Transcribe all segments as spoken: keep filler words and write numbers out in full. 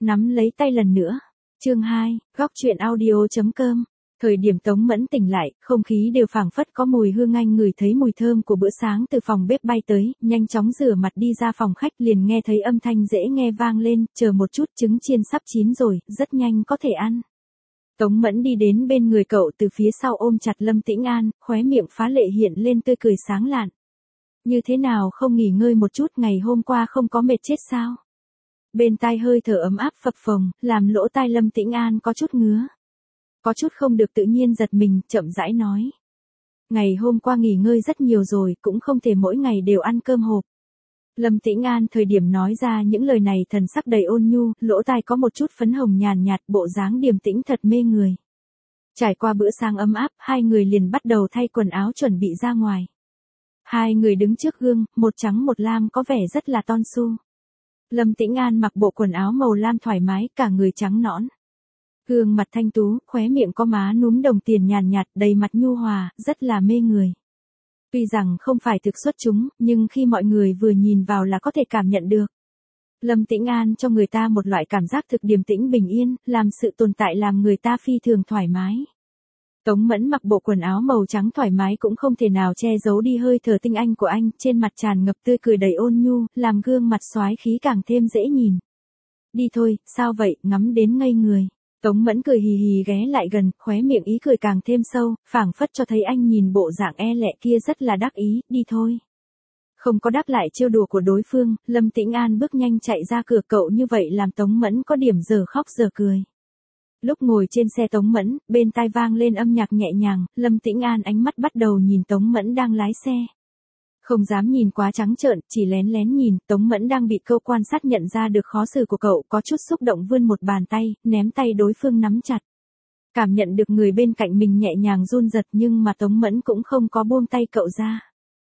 Nắm lấy tay lần nữa. Chương hai, góc truyện audio chấm com. Thời điểm Tống Mẫn tỉnh lại, không khí đều phảng phất có mùi hương, anh ngửi thấy mùi thơm của bữa sáng từ phòng bếp bay tới, nhanh chóng rửa mặt đi ra phòng khách, liền nghe thấy âm thanh dễ nghe vang lên, chờ một chút, trứng chiên sắp chín rồi, rất nhanh có thể ăn. Tống Mẫn đi đến bên người cậu, từ phía sau ôm chặt Lâm Tĩnh An, khóe miệng phá lệ hiện lên tươi cười sáng lạn. Như thế nào không nghỉ ngơi một chút, ngày hôm qua không có mệt chết sao? Bên tai hơi thở ấm áp phập phồng, làm lỗ tai Lâm Tĩnh An có chút ngứa. Có chút không được tự nhiên giật mình, chậm rãi nói. Ngày hôm qua nghỉ ngơi rất nhiều rồi, cũng không thể mỗi ngày đều ăn cơm hộp. Lâm Tĩnh An thời điểm nói ra những lời này thần sắc đầy ôn nhu, lỗ tai có một chút phấn hồng nhàn nhạt, bộ dáng điềm tĩnh thật mê người. Trải qua bữa sáng ấm áp, hai người liền bắt đầu thay quần áo chuẩn bị ra ngoài. Hai người đứng trước gương, một trắng một lam có vẻ rất là ton su. Lâm Tĩnh An mặc bộ quần áo màu lam thoải mái, cả người trắng nõn. Gương mặt thanh tú, khóe miệng có má núm đồng tiền nhàn nhạt, đầy mặt nhu hòa, rất là mê người. Tuy rằng không phải thực xuất chúng, nhưng khi mọi người vừa nhìn vào là có thể cảm nhận được. Lâm Tĩnh An cho người ta một loại cảm giác thực điềm tĩnh bình yên, làm sự tồn tại làm người ta phi thường thoải mái. Tống Mẫn mặc bộ quần áo màu trắng thoải mái cũng không thể nào che giấu đi hơi thở tinh anh của anh, trên mặt tràn ngập tươi cười đầy ôn nhu, làm gương mặt soái khí càng thêm dễ nhìn. Đi thôi, sao vậy, ngắm đến ngây người. Tống Mẫn cười hì hì ghé lại gần, khóe miệng ý cười càng thêm sâu, phảng phất cho thấy anh nhìn bộ dạng e lệ kia rất là đắc ý, đi thôi. Không có đáp lại trêu đùa của đối phương, Lâm Tĩnh An bước nhanh chạy ra cửa, cậu như vậy làm Tống Mẫn có điểm giờ khóc giờ cười. Lúc ngồi trên xe Tống Mẫn, bên tai vang lên âm nhạc nhẹ nhàng, Lâm Tĩnh An ánh mắt bắt đầu nhìn Tống Mẫn đang lái xe. Không dám nhìn quá trắng trợn, chỉ lén lén nhìn, Tống Mẫn đang bị câu quan sát nhận ra được khó xử của cậu, có chút xúc động vươn một bàn tay, ném tay đối phương nắm chặt. Cảm nhận được người bên cạnh mình nhẹ nhàng run giật nhưng mà Tống Mẫn cũng không có buông tay cậu ra.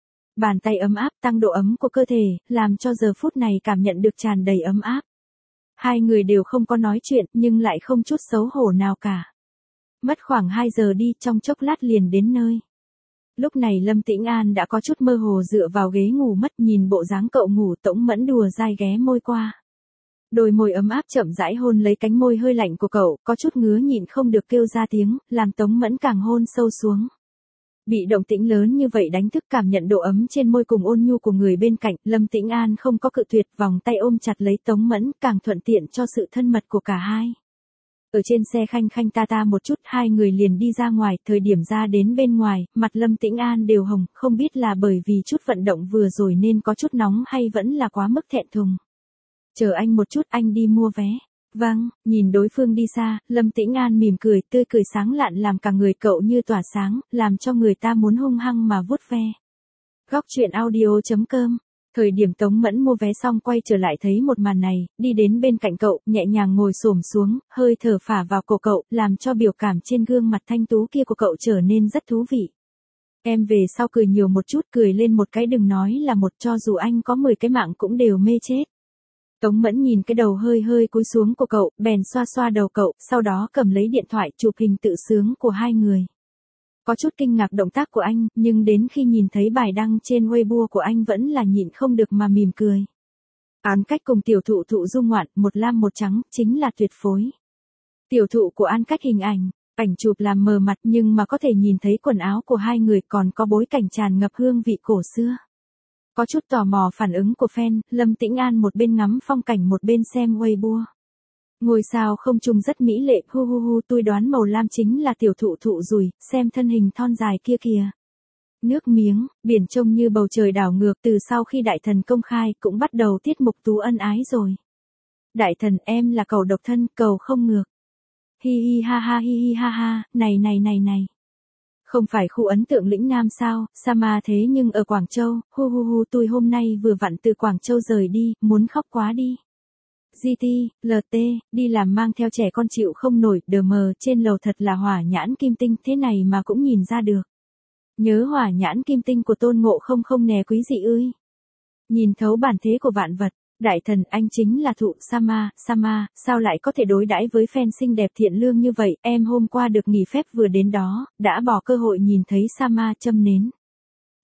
Bàn tay ấm áp tăng độ ấm của cơ thể, làm cho giờ phút này cảm nhận được tràn đầy ấm áp. Hai người đều không có nói chuyện nhưng lại không chút xấu hổ nào cả. Mất khoảng hai giờ đi, trong chốc lát liền đến nơi. Lúc này Lâm Tĩnh An đã có chút mơ hồ dựa vào ghế ngủ mất, nhìn bộ dáng cậu ngủ, Tống Mẫn đùa dai ghé môi qua. Đôi môi ấm áp chậm rãi hôn lấy cánh môi hơi lạnh của cậu, có chút ngứa nhịn không được kêu ra tiếng, làm Tống Mẫn càng hôn sâu xuống. Bị động tĩnh lớn như vậy đánh thức, cảm nhận độ ấm trên môi cùng ôn nhu của người bên cạnh, Lâm Tĩnh An không có cự tuyệt, vòng tay ôm chặt lấy Tống Mẫn, càng thuận tiện cho sự thân mật của cả hai. Ở trên xe khanh khanh ta ta một chút, hai người liền đi ra ngoài, thời điểm ra đến bên ngoài, mặt Lâm Tĩnh An đều hồng, không biết là bởi vì chút vận động vừa rồi nên có chút nóng hay vẫn là quá mức thẹn thùng. Chờ anh một chút, anh đi mua vé. Vâng, nhìn đối phương đi xa, Lâm Tĩnh An mỉm cười, tươi cười sáng lạn làm cả người cậu như tỏa sáng, làm cho người ta muốn hung hăng mà vuốt ve. Góc truyện audio chấm com. Thời điểm Tống Mẫn mua vé xong quay trở lại thấy một màn này, đi đến bên cạnh cậu, nhẹ nhàng ngồi xổm xuống, hơi thở phả vào cổ cậu, làm cho biểu cảm trên gương mặt thanh tú kia của cậu trở nên rất thú vị. Em về sau cười nhiều một chút, cười lên một cái, đừng nói là một, cho dù anh có mười cái mạng cũng đều mê chết. Tống Mẫn nhìn cái đầu hơi hơi cúi xuống của cậu, bèn xoa xoa đầu cậu, sau đó cầm lấy điện thoại chụp hình tự sướng của hai người. Có chút kinh ngạc động tác của anh, nhưng đến khi nhìn thấy bài đăng trên Weibo của anh vẫn là nhịn không được mà mỉm cười. An Cách cùng tiểu thụ thụ du ngoạn, một lam một trắng, chính là tuyệt phối. Tiểu thụ của An Cách hình ảnh, ảnh chụp làm mờ mặt nhưng mà có thể nhìn thấy quần áo của hai người, còn có bối cảnh tràn ngập hương vị cổ xưa. Có chút tò mò phản ứng của fan, Lâm Tĩnh An một bên ngắm phong cảnh một bên xem Weibo. Ngôi sao không trung rất mỹ lệ, hu hu hu, tôi đoán màu lam chính là tiểu thụ thụ rồi, xem thân hình thon dài kia kìa. Nước miếng, biển trông như bầu trời đảo ngược, từ sau khi đại thần công khai cũng bắt đầu tiết mục tú ân ái rồi. Đại thần, em là cầu độc thân, cầu không ngược. Hi hi ha ha hi hi ha ha, này này này này. Không phải khu ấn tượng lĩnh Nam sao, Sama thế nhưng ở Quảng Châu, hu hu hu, tôi hôm nay vừa vặn từ Quảng Châu rời đi, muốn khóc quá đi. giê tê, lờ tê, đi làm mang theo trẻ con chịu không nổi, đờ mờ, trên lầu thật là hỏa nhãn kim tinh, thế này mà cũng nhìn ra được. Nhớ hỏa nhãn kim tinh của Tôn Ngộ Không không nè quý dị ơi. Nhìn thấu bản thế của vạn vật, đại thần anh chính là thụ, Sama, Sama, sao lại có thể đối đãi với fan xinh đẹp thiện lương như vậy, em hôm qua được nghỉ phép vừa đến đó, đã bỏ cơ hội nhìn thấy Sama châm nến.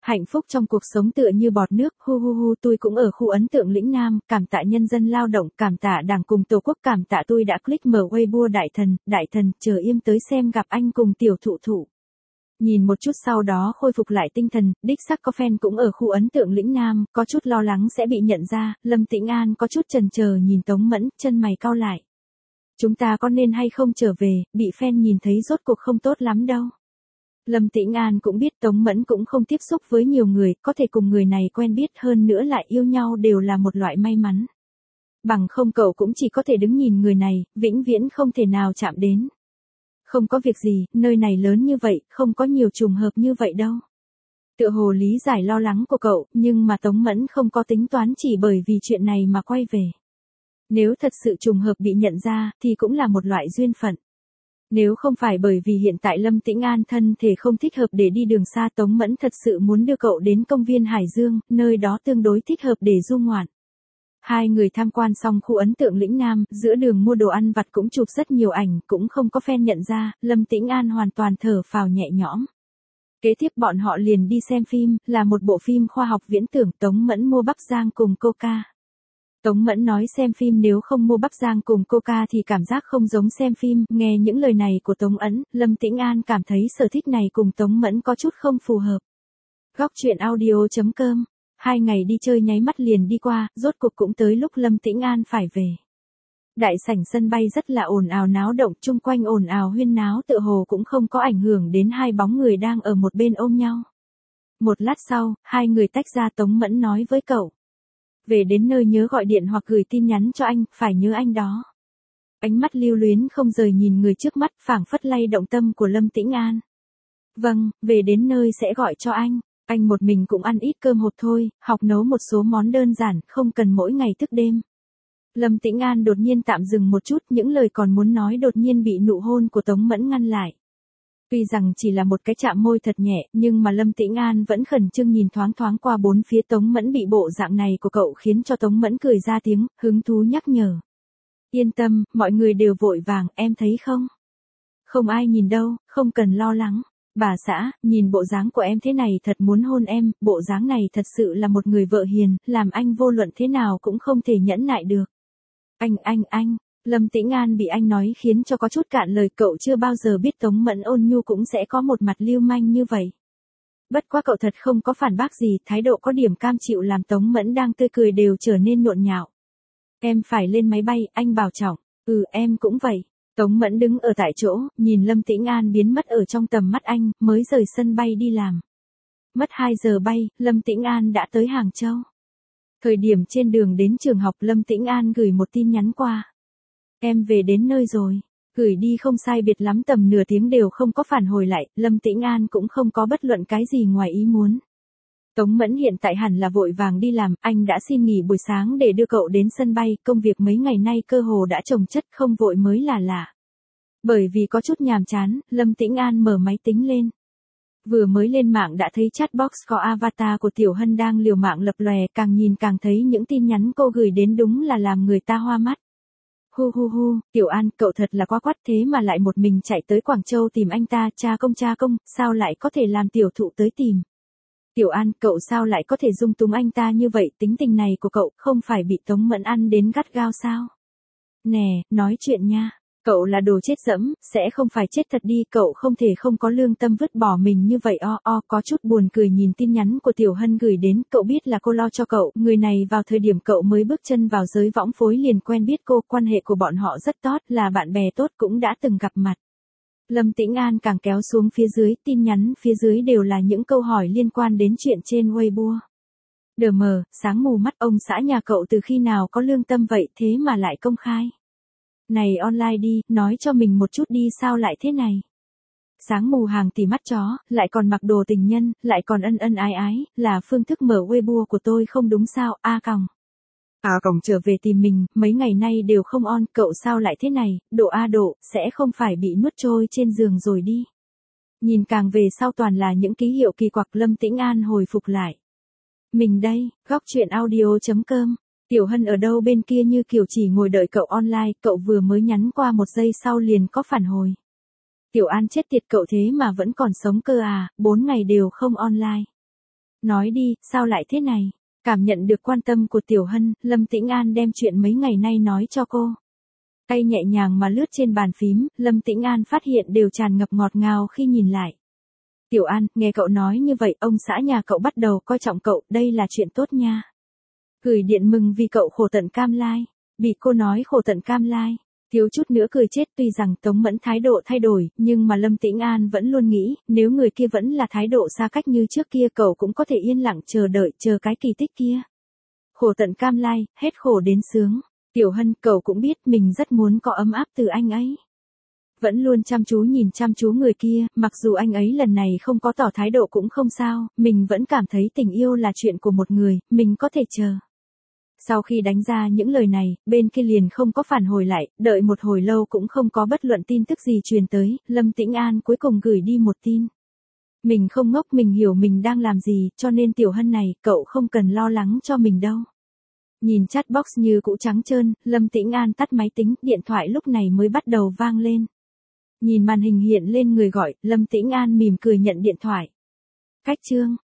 Hạnh phúc trong cuộc sống tựa như bọt nước, hu hu hu tôi cũng ở khu ấn tượng lĩnh Nam, cảm tạ nhân dân lao động, cảm tạ đảng cùng tổ quốc, cảm tạ tôi đã click mở Weibo đại thần, đại thần, chờ im tới xem gặp anh cùng tiểu thụ thụ. Nhìn một chút sau đó khôi phục lại tinh thần, đích xác có fan cũng ở khu ấn tượng lĩnh Nam, có chút lo lắng sẽ bị nhận ra, Lâm Tĩnh An có chút chần chờ nhìn Tống Mẫn, chân mày cau lại. Chúng ta có nên hay không trở về, bị fan nhìn thấy rốt cuộc không tốt lắm đâu. Lâm Tĩnh An cũng biết Tống Mẫn cũng không tiếp xúc với nhiều người, có thể cùng người này quen biết hơn nữa lại yêu nhau đều là một loại may mắn. Bằng không cậu cũng chỉ có thể đứng nhìn người này, vĩnh viễn không thể nào chạm đến. Không có việc gì, nơi này lớn như vậy, không có nhiều trùng hợp như vậy đâu. Tựa hồ lý giải lo lắng của cậu, nhưng mà Tống Mẫn không có tính toán chỉ bởi vì chuyện này mà quay về. Nếu thật sự trùng hợp bị nhận ra, thì cũng là một loại duyên phận. Nếu không phải bởi vì hiện tại Lâm Tĩnh An thân thể không thích hợp để đi đường xa, Tống Mẫn thật sự muốn đưa cậu đến công viên Hải Dương, nơi đó tương đối thích hợp để du ngoạn. Hai người tham quan xong khu ấn tượng lĩnh Nam, giữa đường mua đồ ăn vặt cũng chụp rất nhiều ảnh, cũng không có fan nhận ra, Lâm Tĩnh An hoàn toàn thở phào nhẹ nhõm. Kế tiếp bọn họ liền đi xem phim, là một bộ phim khoa học viễn tưởng. Tống Mẫn mua bắp rang cùng coca. Tống Mẫn nói xem phim nếu không mua bắp rang cùng coca thì cảm giác không giống xem phim, nghe những lời này của Tống Ẩn, Lâm Tĩnh An cảm thấy sở thích này cùng Tống Mẫn có chút không phù hợp. Góc truyện audio chấm com. Hai ngày đi chơi nháy mắt liền đi qua, rốt cuộc cũng tới lúc Lâm Tĩnh An phải về. Đại sảnh sân bay rất là ồn ào náo động, chung quanh ồn ào huyên náo tựa hồ cũng không có ảnh hưởng đến hai bóng người đang ở một bên ôm nhau. Một lát sau, hai người tách ra. Tống Mẫn nói với cậu. Về đến nơi nhớ gọi điện hoặc gửi tin nhắn cho anh, phải nhớ anh đó. Ánh mắt lưu luyến không rời nhìn người trước mắt, phảng phất lay động tâm của Lâm Tĩnh An. Vâng, về đến nơi sẽ gọi cho anh. Anh một mình cũng ăn ít cơm hộp thôi, học nấu một số món đơn giản, không cần mỗi ngày thức đêm. Lâm Tĩnh An đột nhiên tạm dừng một chút, những lời còn muốn nói đột nhiên bị nụ hôn của Tống Mẫn ngăn lại. Tuy rằng chỉ là một cái chạm môi thật nhẹ, nhưng mà Lâm Tĩnh An vẫn khẩn trương nhìn thoáng thoáng qua bốn phía. Tống Mẫn bị bộ dạng này của cậu khiến cho Tống Mẫn cười ra tiếng, hứng thú nhắc nhở. Yên tâm, mọi người đều vội vàng, em thấy không? Không ai nhìn đâu, không cần lo lắng. Bà xã, nhìn bộ dáng của em thế này thật muốn hôn em, bộ dáng này thật sự là một người vợ hiền, làm anh vô luận thế nào cũng không thể nhẫn nại được. Anh anh anh, Lâm Tĩnh An bị anh nói khiến cho có chút cạn lời, cậu chưa bao giờ biết Tống Mẫn ôn nhu cũng sẽ có một mặt lưu manh như vậy. Bất quá cậu thật không có phản bác gì, thái độ có điểm cam chịu làm Tống Mẫn đang tươi cười đều trở nên nhộn nhạo. Em phải lên máy bay, anh bảo trọng. Ừ em cũng vậy. Tống Mẫn đứng ở tại chỗ, nhìn Lâm Tĩnh An biến mất ở trong tầm mắt anh, mới rời sân bay đi làm. Mất hai giờ bay, Lâm Tĩnh An đã tới Hàng Châu. Thời điểm trên đường đến trường học, Lâm Tĩnh An gửi một tin nhắn qua. Em về đến nơi rồi. Gửi đi không sai biệt lắm tầm nửa tiếng đều không có phản hồi lại, Lâm Tĩnh An cũng không có bất luận cái gì ngoài ý muốn. Tống Mẫn hiện tại hẳn là vội vàng đi làm, anh đã xin nghỉ buổi sáng để đưa cậu đến sân bay, công việc mấy ngày nay cơ hồ đã chồng chất, không vội mới là lạ. Bởi vì có chút nhàm chán, Lâm Tĩnh An mở máy tính lên. Vừa mới lên mạng đã thấy chatbox có avatar của Tiểu Hân đang liều mạng lập lòe, càng nhìn càng thấy những tin nhắn cô gửi đến đúng là làm người ta hoa mắt. Hu hu hu, Tiểu An, cậu thật là quá quắt, thế mà lại một mình chạy tới Quảng Châu tìm anh ta, cha công cha công, sao lại có thể làm tiểu thụ tới tìm. Tiểu An, cậu sao lại có thể dung túng anh ta như vậy, tính tình này của cậu không phải bị Tống Mẫn ăn đến gắt gao sao? Nè, nói chuyện nha, cậu là đồ chết dẫm, sẽ không phải chết thật đi, cậu không thể không có lương tâm vứt bỏ mình như vậy. O o, có chút buồn cười nhìn tin nhắn của Tiểu Hân gửi đến, cậu biết là cô lo cho cậu, người này vào thời điểm cậu mới bước chân vào giới võng phối liền quen biết cô, quan hệ của bọn họ rất tốt, là bạn bè tốt, cũng đã từng gặp mặt. Lâm Tĩnh An càng kéo xuống phía dưới, tin nhắn phía dưới đều là những câu hỏi liên quan đến chuyện trên Weibo. Đờ mờ, sáng mù mắt, ông xã nhà cậu từ khi nào có lương tâm vậy, thế mà lại công khai. Này online đi, nói cho mình một chút đi, sao lại thế này. Sáng mù hàng tỷ mắt chó, lại còn mặc đồ tình nhân, lại còn ân ân ái ái, là phương thức mở Weibo của tôi không đúng sao, a còng. A còng trở về tìm mình, mấy ngày nay đều không on, cậu sao lại thế này, độ a độ, sẽ không phải bị nuốt trôi trên giường rồi đi. Nhìn càng về sau toàn là những ký hiệu kỳ quặc. Lâm Tĩnh An hồi phục lại. Mình đây, góc truyện audio chấm com. Tiểu Hân ở đâu bên kia như kiểu chỉ ngồi đợi cậu online, cậu vừa mới nhắn qua một giây sau liền có phản hồi. Tiểu An chết tiệt, cậu thế mà vẫn còn sống cơ à, bốn ngày đều không online. Nói đi, sao lại thế này? Cảm nhận được quan tâm của Tiểu Hân, Lâm Tĩnh An đem chuyện mấy ngày nay nói cho cô. Tay nhẹ nhàng mà lướt trên bàn phím, Lâm Tĩnh An phát hiện đều tràn ngập ngọt ngào khi nhìn lại. Tiểu An, nghe cậu nói như vậy, ông xã nhà cậu bắt đầu coi trọng cậu, đây là chuyện tốt nha. Gửi điện mừng vì cậu khổ tận cam lai. Bị cô nói khổ tận cam lai, thiếu chút nữa cười chết. Tuy rằng Tống Mẫn thái độ thay đổi, nhưng mà Lâm Tĩnh An vẫn luôn nghĩ, nếu người kia vẫn là thái độ xa cách như trước kia, cậu cũng có thể yên lặng chờ đợi, chờ cái kỳ tích kia. Khổ tận cam lai, hết khổ đến sướng. Tiểu Hân, cậu cũng biết mình rất muốn có ấm áp từ anh ấy. Vẫn luôn chăm chú nhìn chăm chú người kia, mặc dù anh ấy lần này không có tỏ thái độ cũng không sao, mình vẫn cảm thấy tình yêu là chuyện của một người, mình có thể chờ. Sau khi đánh ra những lời này, bên kia liền không có phản hồi lại, đợi một hồi lâu cũng không có bất luận tin tức gì truyền tới, Lâm Tĩnh An cuối cùng gửi đi một tin. Mình không ngốc, mình hiểu mình đang làm gì, cho nên Tiểu Hân này, cậu không cần lo lắng cho mình đâu. Nhìn chat box như cũ trắng trơn, Lâm Tĩnh An tắt máy tính, điện thoại lúc này mới bắt đầu vang lên. Nhìn màn hình hiện lên người gọi, Lâm Tĩnh An mỉm cười nhận điện thoại. Cách chương